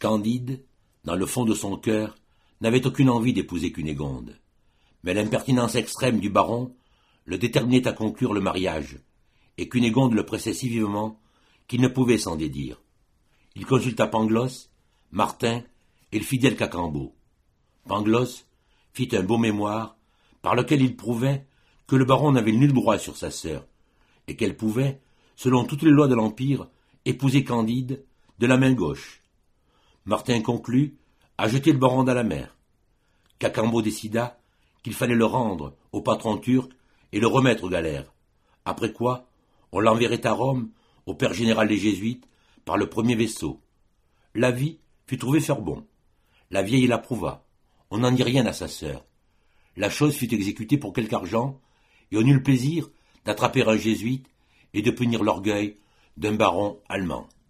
Candide, dans le fond de son cœur, n'avait aucune envie d'épouser Cunégonde. Mais l'impertinence extrême du baron le déterminait à conclure le mariage, et Cunégonde le pressait si vivement qu'il ne pouvait s'en dédire. Il consulta Pangloss, Martin et le fidèle Cacambo. Pangloss fit un beau mémoire par lequel il prouvait que le baron n'avait nul droit sur sa sœur, et qu'elle pouvait, selon toutes les lois de l'Empire, épouser Candide de la main gauche. Martin conclut à jeter le baron dans la mer. Cacambo décida qu'il fallait le rendre au patron turc et le remettre aux galères, après quoi on l'enverrait à Rome au père général des Jésuites par le premier vaisseau. L'avis fut trouvé fort bon. La vieille l'approuva. On n'en dit rien à sa sœur. La chose fut exécutée pour quelque argent, et on eut le plaisir d'attraper un jésuite et de punir l'orgueil d'un baron allemand.